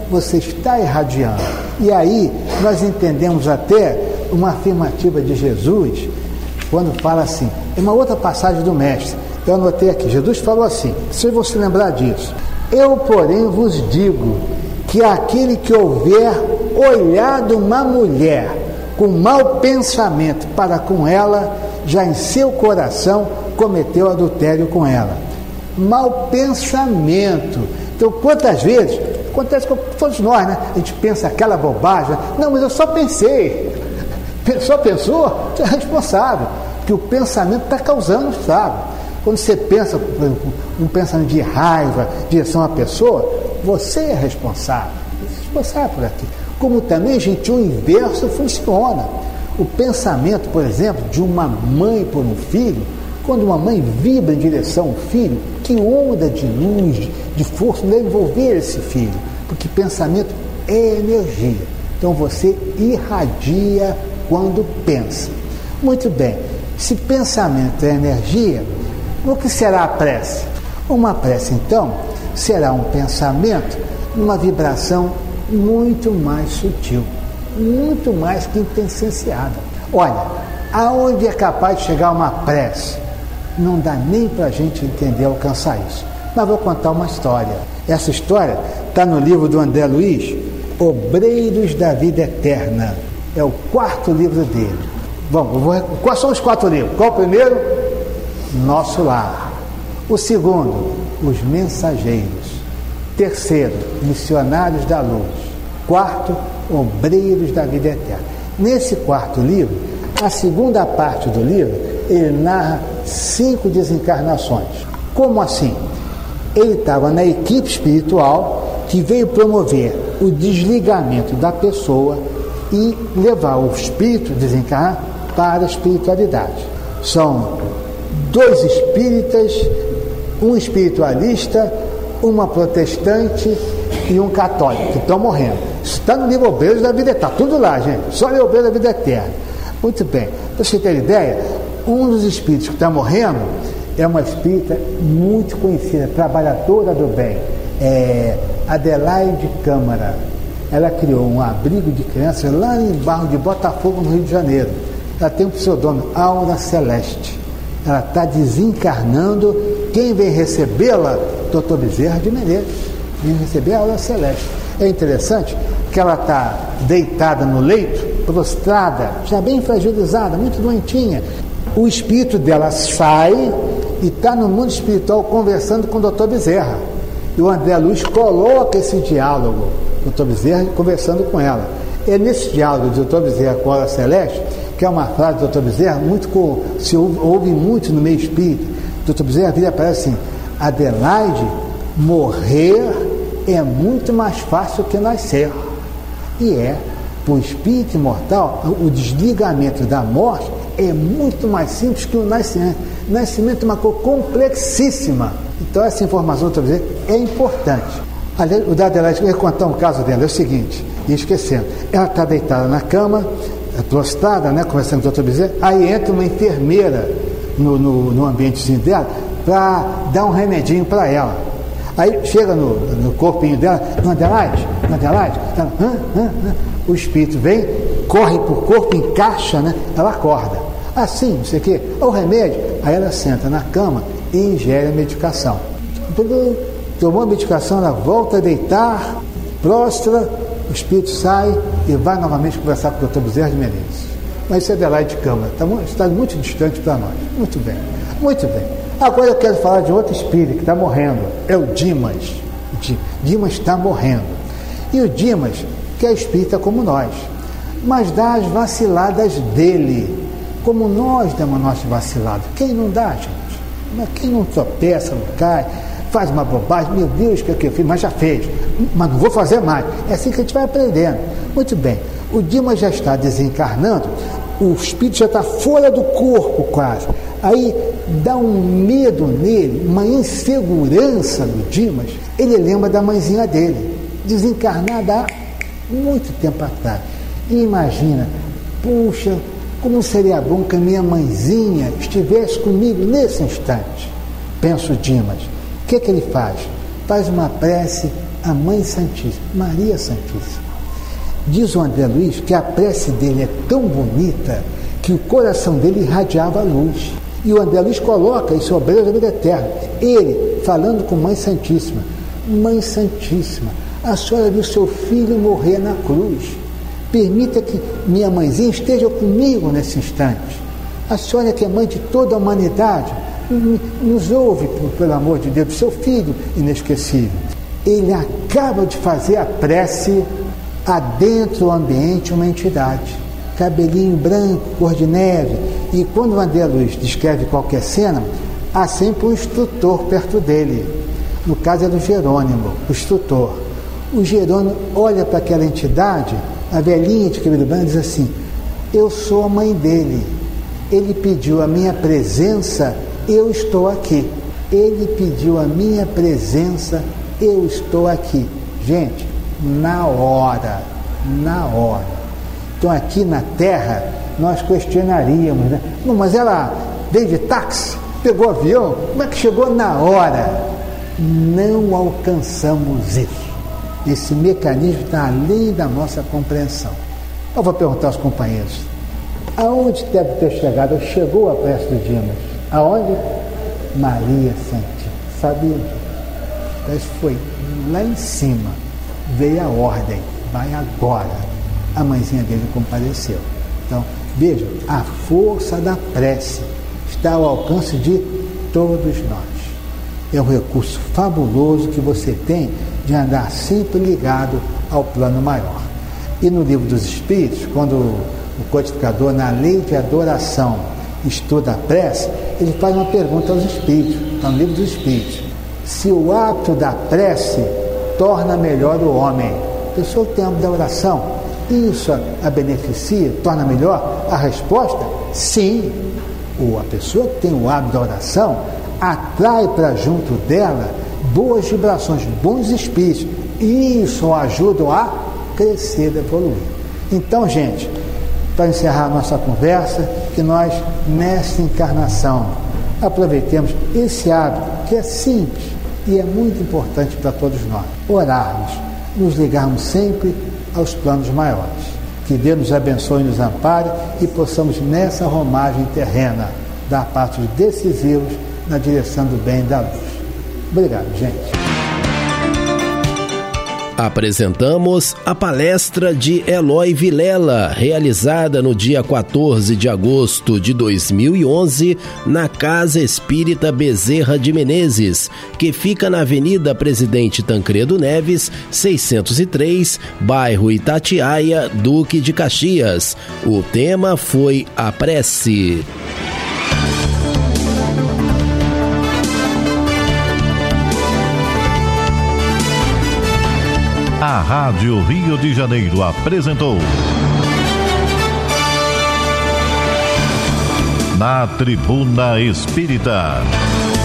você está irradiando. E aí nós entendemos até uma afirmativa de Jesus, quando fala assim, é uma outra passagem do Mestre, eu anotei aqui, Jesus falou assim, se você lembrar disso, eu, porém, vos digo que aquele que houver olhado uma mulher com mau pensamento para com ela, já em seu coração cometeu adultério com ela. Mau pensamento. Então, quantas vezes, acontece com todos nós, né? A gente pensa aquela bobagem, não, mas eu só pensei. Só pensou, você é responsável, porque o pensamento está causando estrago. Quando você pensa, por exemplo, um pensamento de raiva, direção à pessoa, você é responsável. Você é responsável por aquilo. Como também, gente, o inverso funciona. O pensamento, por exemplo, de uma mãe por um filho, quando uma mãe vibra em direção ao filho, que onda de luz, de força deve envolver esse filho, porque pensamento é energia. Então você irradia quando pensa. Muito bem, se pensamento é energia, o que será a prece? Uma prece, então, será um pensamento numa vibração muito mais sutil, muito mais que intenssenciada. Olha, aonde é capaz de chegar uma prece? Não dá nem para a gente entender, alcançar isso. Mas vou contar uma história. Essa história está no livro do André Luiz, Obreiros da Vida Eterna. É o quarto livro dele. Vamos, vou, quais são os quatro livros? Qual o primeiro? Nosso Lar. O segundo, Os Mensageiros. Terceiro, Missionários da Luz. Quarto, Obreiros da Vida Eterna. Nesse quarto livro, a segunda parte do livro, ele narra cinco desencarnações. Como assim? Ele estava na equipe espiritual que veio promover o desligamento da pessoa e levar o espírito desencarnar para a espiritualidade. São dois espíritas, um espiritualista, uma protestante e um católico, que estão morrendo. Isso está no livro Obreiros da Vida Eterna, está tudo lá, gente, só no Obreiros da Vida Eterna. Muito bem, para você ter ideia, um dos espíritos que está morrendo é uma espírita muito conhecida, trabalhadora do bem, é Adelaide Câmara. Ela criou um abrigo de crianças lá em Barro de Botafogo, no Rio de Janeiro. Ela tem um pseudônimo, Aura Celeste. Ela está desencarnando. Quem vem recebê-la? doutor Bezerra de Menezes. Vem receber a Aura Celeste. É interessante que ela está deitada no leito, prostrada, já bem fragilizada, muito doentinha. O espírito dela sai e está no mundo espiritual conversando com o doutor Bezerra. E o André Luiz coloca esse diálogo, o doutor Bezerra conversando com ela. É nesse diálogo do doutor Bezerra com a Aura Celeste, que é uma frase do doutor Bezerra, muito com, se ouve, ouve muito no meio espírita. O doutor Bezerra vira para ela assim: Adelaide, morrer é muito mais fácil que nascer. E é, para o espírito imortal, o desligamento da morte é muito mais simples que o nascimento. O nascimento é uma coisa complexíssima. Então essa informação, estou dizendo, é importante. O da Adelaide, eu ia contar um caso dela, é o seguinte, e esquecendo, ela está deitada na cama, prostrada, né, conversando com o doutor Bezerra, aí entra uma enfermeira no, no, no ambientezinho dela para dar um remedinho para ela. Aí chega no, no corpinho dela, no Adelaide, no Adelaide, ela, hã, hã, hã. O espírito vem, corre por corpo, encaixa, né, ela acorda. Assim, não sei o quê, o remédio, aí ela senta na cama e ingere a medicação. Tomou a medicação, ela volta a deitar, prostra, o espírito sai e vai novamente conversar com o doutor Bezerra de Menezes. Mas isso é Adelaide de Câmara, está, está muito distante para nós. Muito bem, muito bem. Agora eu quero falar de outro espírito que está morrendo, é o Dimas. Dimas está morrendo. E o Dimas, que é espírita como nós, mas dá as vaciladas dele, como nós damos nossas vaciladas. Quem não dá, gente? Quem não tropeça, não cai, faz uma bobagem, meu Deus, o que é que eu fiz? Mas já fez, mas não vou fazer mais. É assim que a gente vai aprendendo. Muito bem, o Dimas já está desencarnando, o espírito já está fora do corpo quase. Aí dá um medo nele, uma insegurança do Dimas. Ele lembra da mãezinha dele, desencarnada há muito tempo atrás. E imagina, puxa, como seria bom que a minha mãezinha estivesse comigo nesse instante. Pensa o Dimas. O que, que ele faz? Faz uma prece a Mãe Santíssima, Maria Santíssima. Diz o André Luiz que a prece dele é tão bonita que o coração dele irradiava a luz. E o André Luiz coloca isso, obreiro da vida eterna. Ele, falando com Mãe Santíssima, Mãe Santíssima, a senhora viu seu filho morrer na cruz. Permita que minha mãezinha esteja comigo nesse instante. A senhora que é mãe de toda a humanidade, nos ouve, pelo amor de Deus, do seu filho inesquecível. Ele acaba de fazer a prece, adentro do ambiente uma entidade. Cabelinho branco, cor de neve. E quando o André Luiz descreve qualquer cena, há sempre um instrutor perto dele. No caso é do Jerônimo, o instrutor. O Jerônimo olha para aquela entidade, a velhinha de cabelo branco, diz assim: eu sou a mãe dele. Ele pediu a minha presença, eu estou aqui. Ele pediu a minha presença, eu estou aqui. Gente, na hora, na hora. Então aqui na Terra, nós questionaríamos, né? Não, mas ela veio de táxi, pegou avião, como é que chegou na hora? Não alcançamos isso. Esse mecanismo está além da nossa compreensão. Eu vou perguntar aos companheiros: aonde deve ter chegado? Chegou a prece do Dimas? Aonde? Maria Santíssima. Sabia? Mas foi lá em cima. Veio a ordem. Vai agora. A mãezinha dele compareceu. Então, vejam, a força da prece está ao alcance de todos nós. É um recurso fabuloso que você tem de andar sempre ligado ao plano maior. E no Livro dos Espíritos, quando o codificador, na lei de adoração, estuda a prece, ele faz uma pergunta aos Espíritos, está no Livro dos Espíritos: se o hábito da prece torna melhor o homem. A pessoa tem o hábito da oração, isso a beneficia, torna melhor? A resposta, sim. Ou a pessoa que tem o hábito da oração atrai para junto dela boas vibrações, bons espíritos, e isso ajuda a crescer, a evoluir. Então, gente, para encerrar a nossa conversa, que nós, nesta encarnação, aproveitemos esse hábito, que é simples e é muito importante para todos nós: orarmos, nos ligarmos sempre aos planos maiores. Que Deus nos abençoe e nos ampare e possamos, nessa romagem terrena, dar passos decisivos na direção do bem e da luz. Obrigado, gente. Apresentamos a palestra de Eloy Vilela, realizada no dia quatorze de agosto de dois mil e onze, na Casa Espírita Bezerra de Menezes, que fica na Avenida Presidente Tancredo Neves, seiscentos e três, bairro Itatiaia, Duque de Caxias. O tema foi a prece. A Rádio Rio de Janeiro apresentou Na Tribuna Espírita